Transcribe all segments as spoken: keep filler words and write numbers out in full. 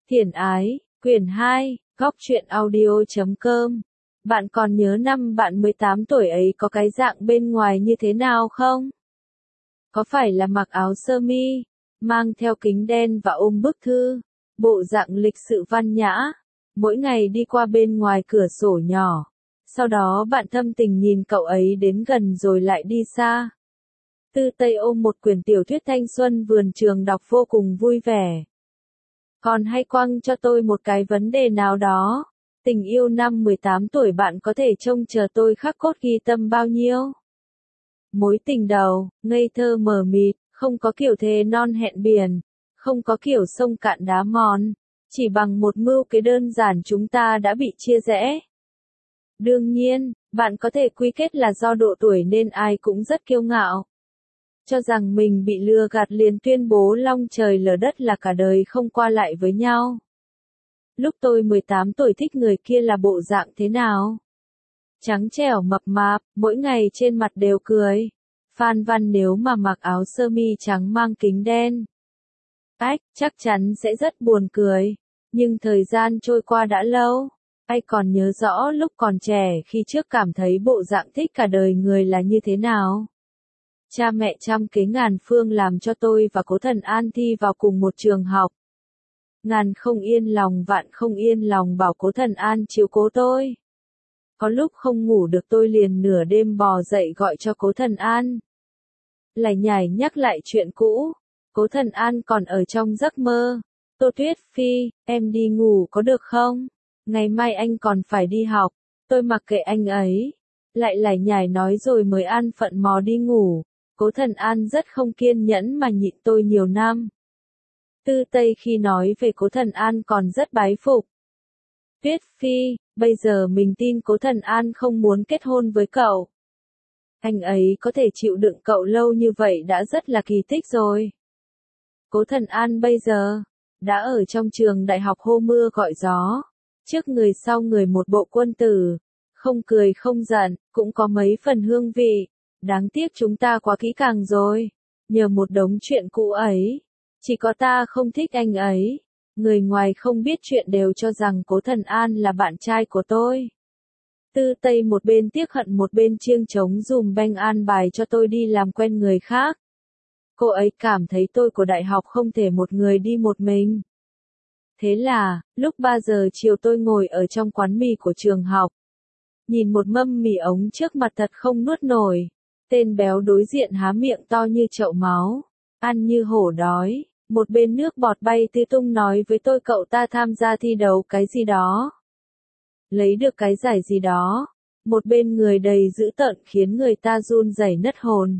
Thiển ái, quyển hai, góc truyện audio chấm com. Bạn còn nhớ năm bạn mười tám tuổi ấy có cái dạng bên ngoài như thế nào không? Có phải là mặc áo sơ mi, mang theo kính đen và ôm bức thư, bộ dạng lịch sự văn nhã, mỗi ngày đi qua bên ngoài cửa sổ nhỏ. Sau đó bạn thâm tình nhìn cậu ấy đến gần rồi lại đi xa. Tư Tây ôm một quyển tiểu thuyết thanh xuân vườn trường đọc vô cùng vui vẻ. Còn hay quăng cho tôi một cái vấn đề nào đó. Tình yêu năm mười tám tuổi bạn có thể trông chờ tôi khắc cốt ghi tâm bao nhiêu? Mối tình đầu, ngây thơ mờ mịt, không có kiểu thề non hẹn biển, không có kiểu sông cạn đá mòn, chỉ bằng một mưu kế đơn giản chúng ta đã bị chia rẽ. Đương nhiên, bạn có thể quy kết là do độ tuổi nên ai cũng rất kiêu ngạo. Cho rằng mình bị lừa gạt liền tuyên bố long trời lở đất là cả đời không qua lại với nhau. Lúc tôi mười tám tuổi thích người kia là bộ dạng thế nào? Trắng trẻo mập mạp, mỗi ngày trên mặt đều cười. Phan Văn nếu mà mặc áo sơ mi trắng mang kính đen. Ách, chắc chắn sẽ rất buồn cười. Nhưng thời gian trôi qua đã lâu. Ai còn nhớ rõ lúc còn trẻ khi trước cảm thấy bộ dạng thích cả đời người là như thế nào? Cha mẹ trăm kế ngàn phương làm cho tôi và Cố Thần An thi vào cùng một trường học. Ngàn không yên lòng vạn không yên lòng bảo Cố Thần An chiếu cố tôi. Có lúc không ngủ được tôi liền nửa đêm bò dậy gọi cho Cố Thần An. Lải nhải nhắc lại chuyện cũ. Cố Thần An còn ở trong giấc mơ. Tô Tuyết Phi, em đi ngủ có được không? Ngày mai anh còn phải đi học. Tôi mặc kệ anh ấy. Lại lải nhải nói rồi mới an phận mò đi ngủ. Cố Thần An rất không kiên nhẫn mà nhịn tôi nhiều năm. Tư Tây khi nói về Cố Thần An còn rất bái phục. Tuyết Phi, bây giờ mình tin Cố Thần An không muốn kết hôn với cậu. Anh ấy có thể chịu đựng cậu lâu như vậy đã rất là kỳ tích rồi. Cố Thần An bây giờ, đã ở trong trường đại học hô mưa gọi gió. Trước người sau người một bộ quân tử. Không cười không giận, cũng có mấy phần hương vị. Đáng tiếc chúng ta quá kỹ càng rồi. Nhờ một đống chuyện cũ ấy. Chỉ có ta không thích anh ấy. Người ngoài không biết chuyện đều cho rằng Cố Thần An là bạn trai của tôi. Tư Tây một bên tiếc hận một bên chiêng trống dùm beng an bài cho tôi đi làm quen người khác. Cô ấy cảm thấy tôi của đại học không thể một người đi một mình. Thế là, lúc ba giờ chiều tôi ngồi ở trong quán mì của trường học. Nhìn một mâm mì ống trước mặt thật không nuốt nổi. Tên béo đối diện há miệng to như chậu máu. Ăn như hổ đói. Một bên nước bọt bay tứ tung nói với tôi cậu ta tham gia thi đấu cái gì đó. Lấy được cái giải gì đó. Một bên người đầy dữ tợn khiến người ta run rẩy nứt hồn.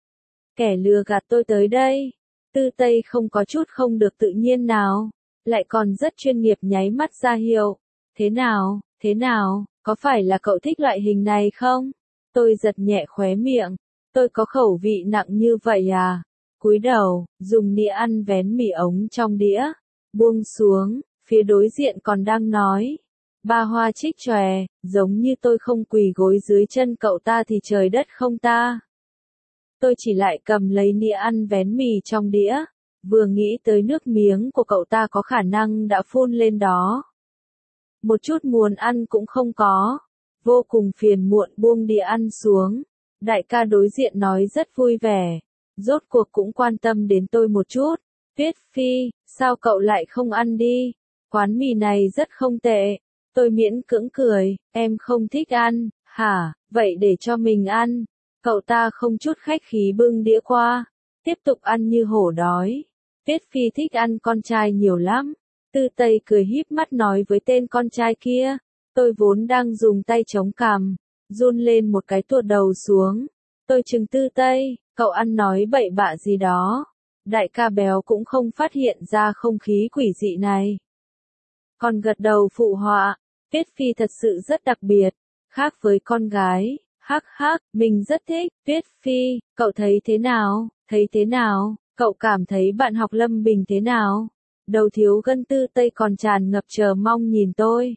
Kẻ lừa gạt tôi tới đây. Tư Tây không có chút không được tự nhiên nào. Lại còn rất chuyên nghiệp nháy mắt ra hiệu. Thế nào, thế nào, có phải là cậu thích loại hình này không? Tôi giật nhẹ khóe miệng. Tôi có khẩu vị nặng như vậy à? Cúi đầu, dùng nĩa ăn vén mì ống trong đĩa. Buông xuống, phía đối diện còn đang nói. Ba hoa trích chòe, giống như tôi không quỳ gối dưới chân cậu ta thì trời đất không ta. Tôi chỉ lại cầm lấy nĩa ăn vén mì trong đĩa. Vừa nghĩ tới nước miếng của cậu ta có khả năng đã phun lên đó. Một chút muốn ăn cũng không có. Vô cùng phiền muộn buông đĩa ăn xuống. Đại ca đối diện nói rất vui vẻ. Rốt cuộc cũng quan tâm đến tôi một chút. Tuyết Phi, sao cậu lại không ăn đi? Quán mì này rất không tệ. Tôi miễn cưỡng cười, em không thích ăn, hả, vậy để cho mình ăn. Cậu ta không chút khách khí bưng đĩa qua. Tiếp tục ăn như hổ đói. Tuyết Phi thích ăn con trai nhiều lắm. Tư Tây cười híp mắt nói với tên con trai kia. Tôi vốn đang dùng tay chống cằm. Run lên một cái tuột đầu xuống. Tôi trừng Tư Tây, cậu ăn nói bậy bạ gì đó. Đại ca béo cũng không phát hiện ra không khí quỷ dị này. Còn gật đầu phụ họa. Tuyết Phi thật sự rất đặc biệt. Khác với con gái. Hắc hắc, mình rất thích. Tuyết Phi, cậu thấy thế nào? Thấy thế nào? Cậu cảm thấy bạn học Lâm Bình thế nào? Đầu thiếu gân Tư Tây còn tràn ngập chờ mong nhìn tôi.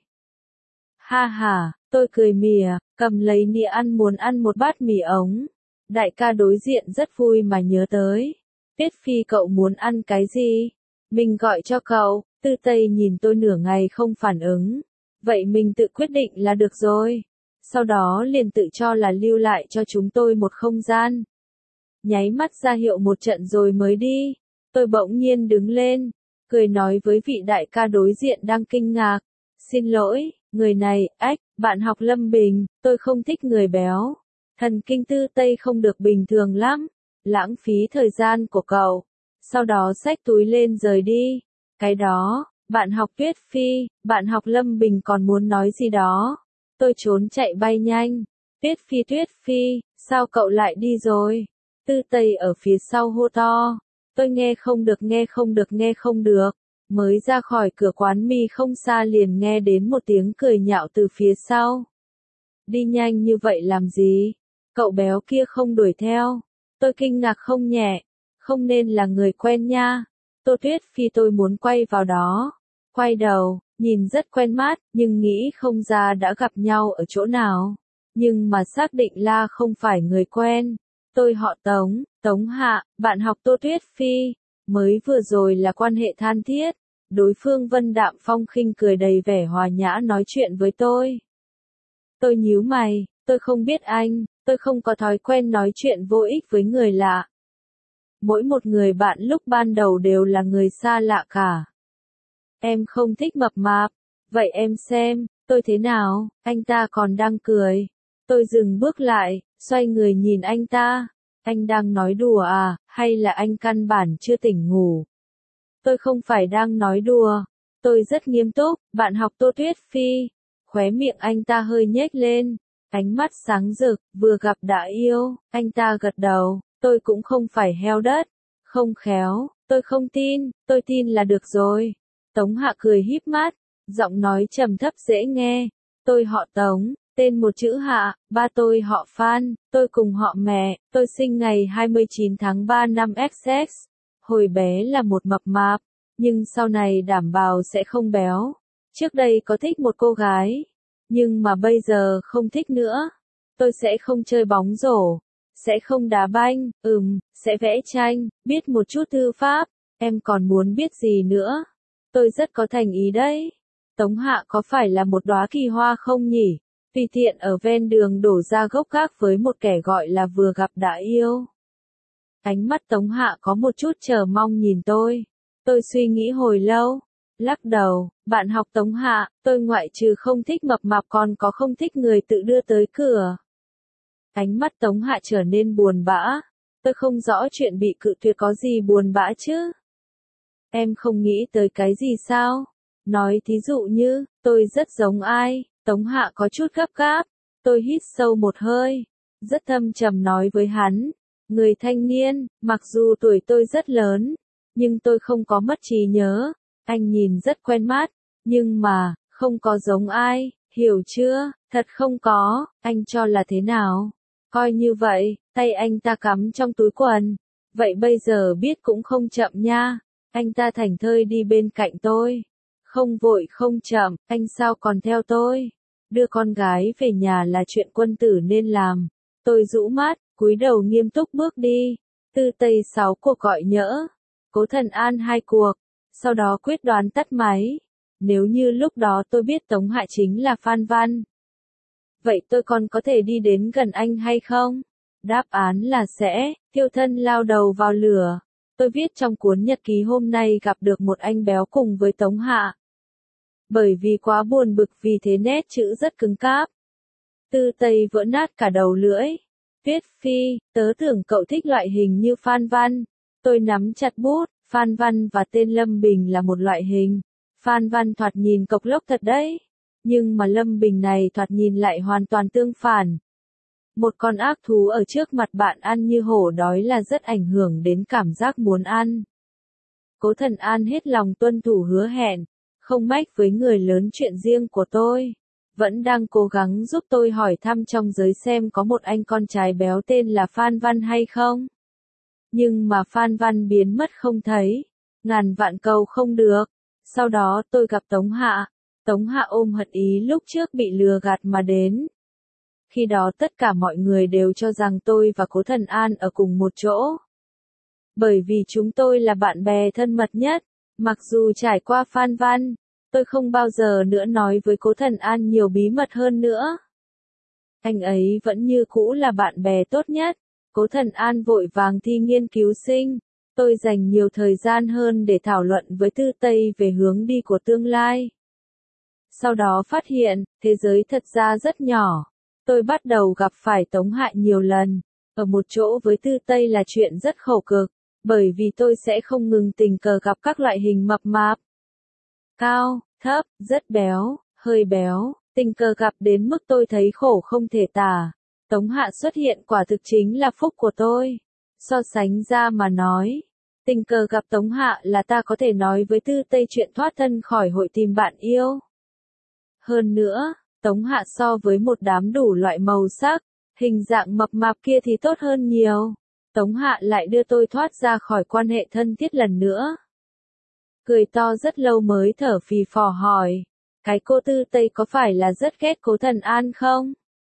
Ha ha, tôi cười mỉa, cầm lấy nĩa ăn muốn ăn một bát mì ống. Đại ca đối diện rất vui mà nhớ tới. Tuyết Phi cậu muốn ăn cái gì? Mình gọi cho cậu. Tư Tây nhìn tôi nửa ngày không phản ứng. Vậy mình tự quyết định là được rồi. Sau đó liền tự cho là lưu lại cho chúng tôi một không gian. Nháy mắt ra hiệu một trận rồi mới đi. Tôi bỗng nhiên đứng lên, cười nói với vị đại ca đối diện đang kinh ngạc. Xin lỗi, người này, ách, bạn học Lâm Bình, tôi không thích người béo. Thần kinh Tư Tây không được bình thường lắm. Lãng phí thời gian của cậu. Sau đó xách túi lên rời đi. Cái đó, bạn học Tuyết Phi, bạn học Lâm Bình còn muốn nói gì đó. Tôi trốn chạy bay nhanh. Tuyết Phi Tuyết Phi, sao cậu lại đi rồi? Tư Tây ở phía sau hô to. Tôi nghe không được nghe không được nghe không được. Mới ra khỏi cửa quán mì không xa liền nghe đến một tiếng cười nhạo từ phía sau. Đi nhanh như vậy làm gì? Cậu béo kia không đuổi theo. Tôi kinh ngạc không nhẹ. Không nên là người quen nha. Tô Tuyết Phi tôi muốn quay vào đó. Quay đầu, nhìn rất quen mắt, nhưng nghĩ không ra đã gặp nhau ở chỗ nào. Nhưng mà xác định là không phải người quen. Tôi họ Tống, Tống Hạ, bạn học Tô Tuyết Phi. Mới vừa rồi là quan hệ than thiết. Đối phương vân đạm phong khinh cười đầy vẻ hòa nhã nói chuyện với tôi. Tôi nhíu mày, tôi không biết anh, tôi không có thói quen nói chuyện vô ích với người lạ. Mỗi một người bạn lúc ban đầu đều là người xa lạ cả. Em không thích mập mạp. Vậy em xem, tôi thế nào? Anh ta còn đang cười. Tôi dừng bước lại, xoay người nhìn anh ta. Anh đang nói đùa à, hay là anh căn bản chưa tỉnh ngủ? Tôi không phải đang nói đùa. Tôi rất nghiêm túc, bạn học Tô Tuyết Phi. Khóe miệng anh ta hơi nhếch lên. Ánh mắt sáng rực, vừa gặp đã yêu. Anh ta gật đầu, tôi cũng không phải heo đất. Không khéo, tôi không tin, tôi tin là được rồi. Tống Hạ cười híp mắt, giọng nói trầm thấp dễ nghe. Tôi họ Tống, tên một chữ Hạ, ba tôi họ Phan, tôi cùng họ mẹ, tôi sinh ngày hai mươi chín tháng ba năm X X. Hồi bé là một mập mạp, nhưng sau này đảm bảo sẽ không béo. Trước đây có thích một cô gái, nhưng mà bây giờ không thích nữa. Tôi sẽ không chơi bóng rổ, sẽ không đá banh, ừm, sẽ vẽ tranh, biết một chút thư pháp. Em còn muốn biết gì nữa? Tôi rất có thành ý đấy. Tống Hạ có phải là một đóa kỳ hoa không nhỉ? Tùy tiện ở ven đường đổ ra gốc gác với một kẻ gọi là vừa gặp đã yêu. Ánh mắt Tống Hạ có một chút chờ mong nhìn tôi. Tôi suy nghĩ hồi lâu. Lắc đầu, bạn học Tống Hạ, tôi ngoại trừ không thích mập mạp còn có không thích người tự đưa tới cửa. Ánh mắt Tống Hạ trở nên buồn bã. Tôi không rõ chuyện bị cự tuyệt có gì buồn bã chứ. Em không nghĩ tới cái gì sao? Nói thí dụ như, tôi rất giống ai? Tống Hạ có chút gấp gáp. Tôi hít sâu một hơi. Rất thâm trầm nói với hắn. Người thanh niên, mặc dù tuổi tôi rất lớn, nhưng tôi không có mất trí nhớ. Anh nhìn rất quen mắt, nhưng mà, không có giống ai, hiểu chưa? Thật không có, anh cho là thế nào? Coi như vậy, tay anh ta cắm trong túi quần. Vậy bây giờ biết cũng không chậm nha. Anh ta thảnh thơi đi bên cạnh tôi. Không vội không chậm, anh sao còn theo tôi? Đưa con gái về nhà là chuyện quân tử nên làm. Tôi rũ mắt, cúi đầu nghiêm túc bước đi. Tư Tây sáu cuộc gọi nhỡ. Cố Thần An hai cuộc. Sau đó quyết đoán tắt máy. Nếu như lúc đó tôi biết Tống Hạ chính là Phan Văn. Vậy tôi còn có thể đi đến gần anh hay không? Đáp án là sẽ, tiêu thân lao đầu vào lửa. Tôi viết trong cuốn nhật ký hôm nay gặp được một anh béo cùng với Tống Hạ. Bởi vì quá buồn bực vì thế nét chữ rất cứng cáp. Tư Tây vỡ nát cả đầu lưỡi. Tuyết Phi, tớ tưởng cậu thích loại hình như Phan Văn. Tôi nắm chặt bút, Phan Văn và tên Lâm Bình là một loại hình. Phan Văn thoạt nhìn cộc lốc thật đấy. Nhưng mà Lâm Bình này thoạt nhìn lại hoàn toàn tương phản. Một con ác thú ở trước mặt bạn ăn như hổ đói là rất ảnh hưởng đến cảm giác muốn ăn. Cố Thần An hết lòng tuân thủ hứa hẹn, không mách với người lớn chuyện riêng của tôi. Vẫn đang cố gắng giúp tôi hỏi thăm trong giới xem có một anh con trai béo tên là Phan Văn hay không. Nhưng mà Phan Văn biến mất không thấy. Ngàn vạn cầu không được. Sau đó tôi gặp Tống Hạ. Tống Hạ ôm hận ý lúc trước bị lừa gạt mà đến. Khi đó tất cả mọi người đều cho rằng tôi và Cố Thần An ở cùng một chỗ. Bởi vì chúng tôi là bạn bè thân mật nhất, Mặc dù trải qua Phan Văn, tôi không bao giờ nữa nói với Cố Thần An nhiều bí mật hơn nữa. Anh ấy vẫn như cũ là bạn bè tốt nhất. Cố Thần An vội vàng thi nghiên cứu sinh. Tôi dành nhiều thời gian hơn để thảo luận với Tư Tây về hướng đi của tương lai. Sau đó phát hiện, thế giới thật ra rất nhỏ. Tôi bắt đầu gặp phải Tống Hạ nhiều lần. Ở một chỗ với Tư Tây là chuyện rất khổ cực, bởi vì tôi sẽ không ngừng tình cờ gặp các loại hình mập mạp. Cao, thấp, rất béo, hơi béo, tình cờ gặp đến mức tôi thấy khổ không thể tả. Tống Hạ xuất hiện quả thực chính là phúc của tôi. So sánh ra mà nói, tình cờ gặp Tống Hạ là ta có thể nói với Tư Tây chuyện thoát thân khỏi hội tìm bạn yêu. Hơn nữa, Tống Hạ so với một đám đủ loại màu sắc, hình dạng mập mạp kia thì tốt hơn nhiều. Tống Hạ lại đưa tôi thoát ra khỏi quan hệ thân thiết lần nữa. Cười to rất lâu mới thở phì phò hỏi, cái cô Tư Tây có phải là rất ghét Cố Thần An không?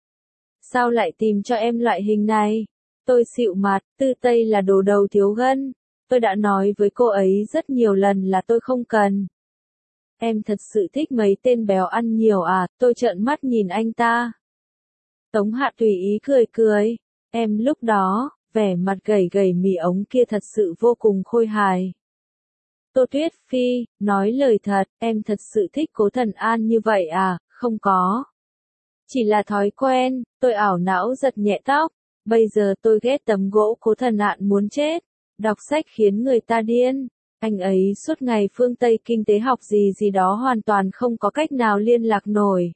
Sao lại tìm cho em loại hình này? Tôi xịu mặt, Tư Tây là đồ đầu thiếu gân. Tôi đã nói với cô ấy rất nhiều lần là tôi không cần. Em thật sự thích mấy tên béo ăn nhiều à? Tôi trợn mắt nhìn anh ta. Tống Hạ tùy ý cười cười. Em lúc đó, vẻ mặt gầy gầy mì ống kia thật sự vô cùng khôi hài. Tô Tuyết Phi, nói lời thật, em thật sự thích Cố Thần An như vậy à? Không có. Chỉ là thói quen, tôi ảo não giật nhẹ tóc. Bây giờ tôi ghét tấm gỗ Cố Thần An muốn chết. Đọc sách khiến người ta điên. Anh ấy suốt ngày phương Tây kinh tế học gì gì đó hoàn toàn không có cách nào liên lạc nổi.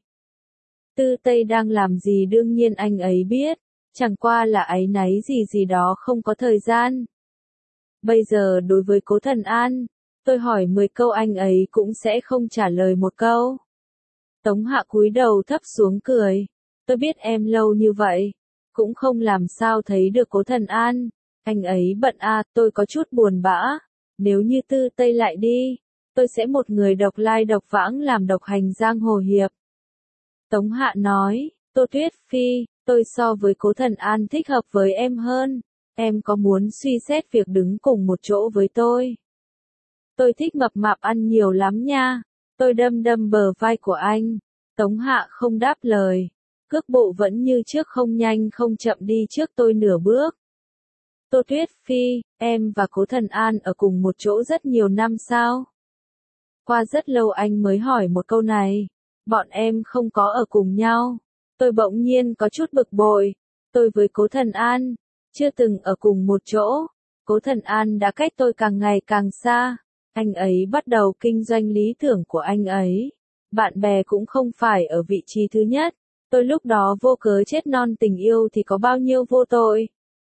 Tư Tây đang làm gì đương nhiên anh ấy biết. Chẳng qua là áy náy gì gì đó không có thời gian. Bây giờ đối với Cố Thần An, tôi hỏi mười câu anh ấy cũng sẽ không trả lời một câu. Tống Hạ cúi đầu thấp xuống cười. Tôi biết em lâu như vậy, cũng không làm sao thấy được Cố Thần An. Anh ấy bận à, tôi có chút buồn bã. Nếu như Tư Tây lại đi, tôi sẽ một người độc lai độc vãng làm độc hành giang hồ hiệp. Tống Hạ nói, Tô Tuyết Phi, tôi so với Cố Thần An thích hợp với em hơn. Em có muốn suy xét việc đứng cùng một chỗ với tôi? Tôi thích mập mạp ăn nhiều lắm nha. Tôi đâm đâm bờ vai của anh. Tống Hạ không đáp lời. Cước bộ vẫn như trước không nhanh không chậm đi trước tôi nửa bước. Tô Tuyết Phi, em và Cố Thần An ở cùng một chỗ rất nhiều năm sao? Qua rất lâu anh mới hỏi một câu này. Bọn em không có ở cùng nhau. Tôi bỗng nhiên có chút bực bội. Tôi với Cố Thần An, chưa từng ở cùng một chỗ. Cố Thần An đã cách tôi càng ngày càng xa. Anh ấy bắt đầu kinh doanh lý tưởng của anh ấy. Bạn bè cũng không phải ở vị trí thứ nhất. Tôi lúc đó vô cớ chết non tình yêu thì có bao nhiêu vô tội.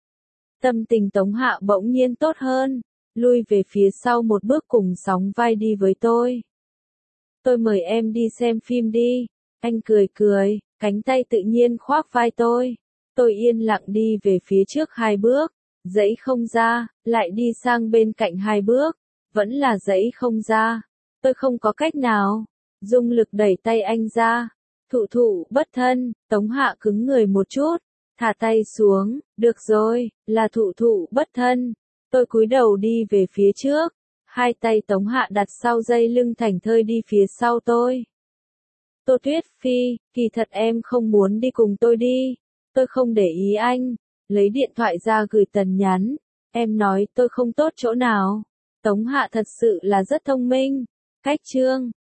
Tâm tình Tống Hạ bỗng nhiên tốt hơn, lui về phía sau một bước cùng sóng vai đi với tôi. Tôi mời em đi xem phim đi. Anh cười cười, cánh tay tự nhiên khoác vai tôi. Tôi yên lặng đi về phía trước hai bước, dãy không ra, lại đi sang bên cạnh hai bước, vẫn là dãy không ra. Tôi không có cách nào, dùng lực đẩy tay anh ra. Thụ thụ bất thân, Tống Hạ cứng người một chút, thả tay xuống, được rồi, là thụ thụ bất thân. Tôi cúi đầu đi về phía trước, hai tay Tống Hạ đặt sau dây lưng thảnh thơi đi phía sau tôi. Tô Tuyết Phi, kỳ thật em không muốn đi cùng tôi đi, tôi không để ý anh. Lấy điện thoại ra gửi Tần nhắn, em nói tôi không tốt chỗ nào. Tống Hạ thật sự là rất thông minh. Cách chương